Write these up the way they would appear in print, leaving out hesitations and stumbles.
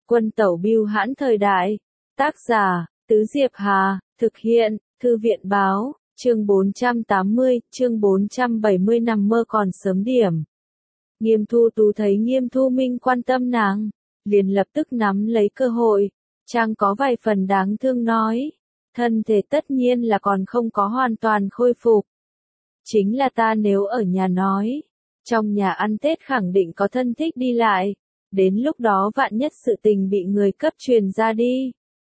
Quân tẩu bưu hãn thời đại. Tác giả, Tứ Diệp Hà, thực hiện, Thư viện báo, chương 480, chương 470 nằm mơ còn sớm điểm. Nghiêm Thu Tú thấy Nghiêm Thu Minh quan tâm nàng, liền lập tức nắm lấy cơ hội, chàng có vài phần đáng thương nói, thân thể tất nhiên là còn không có hoàn toàn khôi phục. Chính là ta nếu ở nhà nói, trong nhà ăn Tết khẳng định có thân thích đi lại, đến lúc đó vạn nhất sự tình bị người cấp truyền ra đi.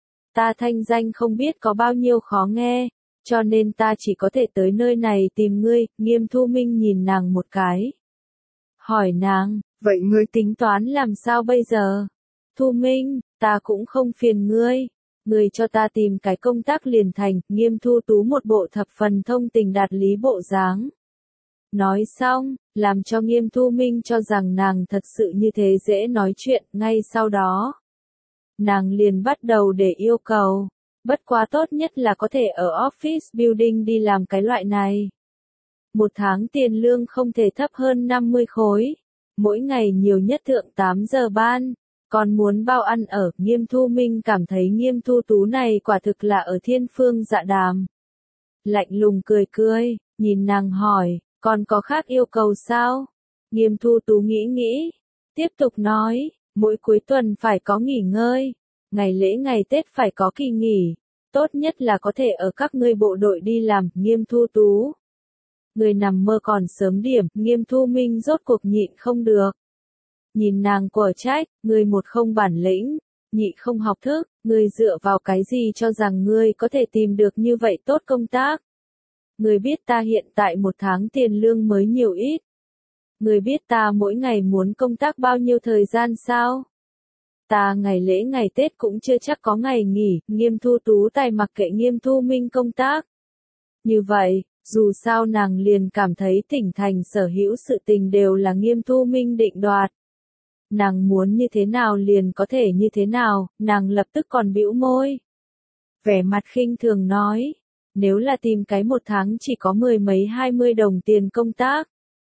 Ta thanh danh không biết có bao nhiêu khó nghe, cho nên ta chỉ có thể tới nơi này tìm ngươi. Nghiêm Thu Minh nhìn nàng một cái. Hỏi nàng, vậy ngươi tính toán làm sao bây giờ? Thu Minh, ta cũng không phiền ngươi. Ngươi cho ta tìm cái công tác liền thành. Nghiêm Thu Tú một bộ thập phần thông tình đạt lý bộ dáng. Nói xong, làm cho Nghiêm Thu Minh cho rằng nàng thật sự như thế dễ nói chuyện. Ngay sau đó, nàng liền bắt đầu để yêu cầu. Bất quá tốt nhất là có thể ở office building đi làm cái loại này. Một tháng tiền lương không thể thấp hơn 50 khối. Mỗi ngày nhiều nhất thượng 8 giờ ban. Còn muốn bao ăn ở. Nghiêm Thu Minh cảm thấy Nghiêm Thu Tú này quả thực là ở thiên phương dạ đàm. Lạnh lùng cười cười, nhìn nàng hỏi, còn có khác yêu cầu sao? Nghiêm Thu Tú nghĩ, tiếp tục nói, mỗi cuối tuần phải có nghỉ ngơi, ngày lễ ngày Tết phải có kỳ nghỉ, tốt nhất là có thể ở các ngươi bộ đội đi làm. Nghiêm Thu Tú, người nằm mơ còn sớm điểm. Nghiêm Thu Minh rốt cuộc nhịn không được. Nhìn nàng của trách, ngươi một không bản lĩnh, nhị không học thức, ngươi dựa vào cái gì cho rằng ngươi có thể tìm được như vậy tốt công tác? Ngươi biết ta hiện tại một tháng tiền lương mới nhiều ít? Ngươi biết ta mỗi ngày muốn công tác bao nhiêu thời gian sao? Ta ngày lễ ngày Tết cũng chưa chắc có ngày nghỉ. Nghiêm Thu Tú tài mặc kệ Nghiêm Thu Minh công tác. Như vậy, dù sao nàng liền cảm thấy tỉnh thành sở hữu sự tình đều là Nghiêm Thu Minh định đoạt. Nàng muốn như thế nào liền có thể như thế nào. Nàng lập tức còn bĩu môi, vẻ mặt khinh thường nói, nếu là tìm cái một tháng chỉ có 10 mấy 20 đồng tiền công tác,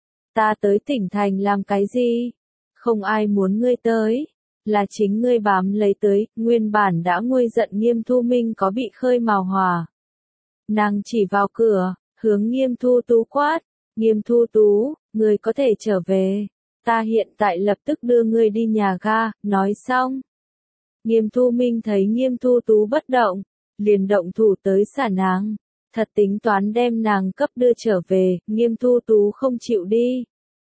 ta tới tỉnh thành làm cái gì? Không ai muốn ngươi tới, là chính ngươi bám lấy tới. Nguyên bản đã nguôi giận Nghiêm Thu Minh có bị khơi mào hòa. Nàng chỉ vào cửa, hướng Nghiêm Thu Tú quát, Nghiêm Thu Tú, ngươi có thể trở về, ta hiện tại lập tức đưa ngươi đi nhà ga. Nói xong, Nghiêm Thu Minh thấy Nghiêm Thu Tú bất động, liền động thủ tới xả nàng, thật tính toán đem nàng cấp đưa trở về. Nghiêm Thu Tú không chịu đi,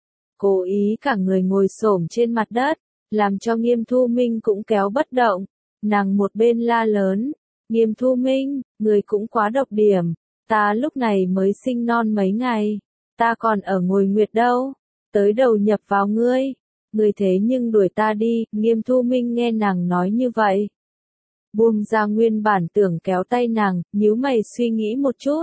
cố ý cả người ngồi xổm trên mặt đất, làm cho Nghiêm Thu Minh cũng kéo bất động. Nàng một bên la lớn, Nghiêm Thu Minh, người cũng quá độc điểm, ta lúc này mới sinh non mấy ngày, ta còn ở ngồi nguyệt đâu, tới đầu nhập vào ngươi, ngươi thế nhưng đuổi ta đi. Nghiêm Thu Minh nghe nàng nói như vậy, buông ra nguyên bản tưởng kéo tay nàng, nhíu mày suy nghĩ một chút.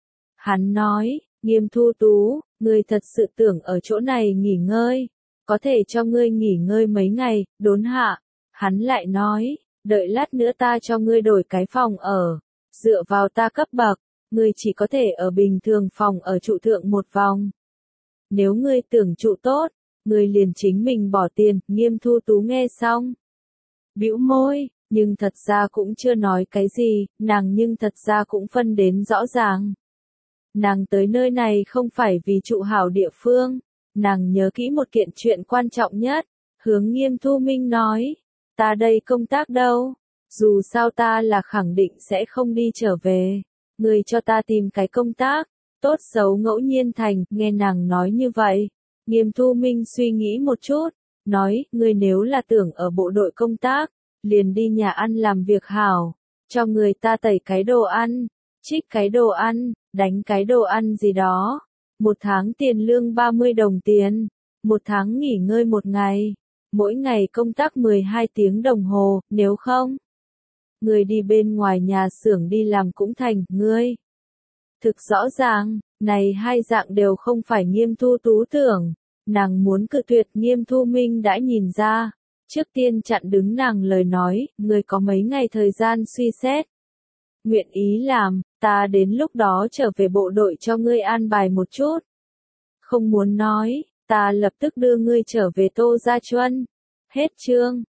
Hắn nói, Nghiêm Thu Tú, ngươi thật sự tưởng ở chỗ này nghỉ ngơi, có thể cho ngươi nghỉ ngơi mấy ngày. Đốn hạ, hắn lại nói, đợi lát nữa ta cho ngươi đổi cái phòng ở, dựa vào ta cấp bậc, ngươi chỉ có thể ở bình thường phòng ở trụ thượng một vòng. Nếu ngươi tưởng trụ tốt, ngươi liền chính mình bỏ tiền. Nghiêm Thu Tú nghe xong, bĩu môi, nhưng thật ra cũng chưa nói cái gì, nàng nhưng thật ra cũng phân đến rõ ràng. Nàng tới nơi này không phải vì trụ hảo địa phương, nàng nhớ kỹ một kiện chuyện quan trọng nhất, hướng Nghiêm Thu Minh nói, ta đây công tác đâu, dù sao ta là khẳng định sẽ không đi trở về, ngươi cho ta tìm cái công tác, tốt xấu ngẫu nhiên thành. Nghe nàng nói như vậy, Nghiêm Thu Minh suy nghĩ một chút, nói, ngươi nếu là tưởng ở bộ đội công tác, liền đi nhà ăn làm việc hảo, cho người ta tẩy cái đồ ăn, trích cái đồ ăn, đánh cái đồ ăn gì đó. Một tháng tiền lương 30 đồng tiền, một tháng nghỉ ngơi một ngày, mỗi ngày công tác 12 tiếng đồng hồ. Nếu không, người đi bên ngoài nhà xưởng đi làm cũng thành. Ngươi thực rõ ràng, này hai dạng đều không phải Nghiêm Thu Tú tưởng. Nàng muốn cự tuyệt, Nghiêm Thu Minh đã nhìn ra, trước tiên chặn đứng nàng lời nói, ngươi có mấy ngày thời gian suy xét. Nguyện ý làm, ta đến lúc đó trở về bộ đội cho ngươi an bài một chút. Không muốn nói, ta lập tức đưa ngươi trở về Tô Gia Chuân. Hết chương.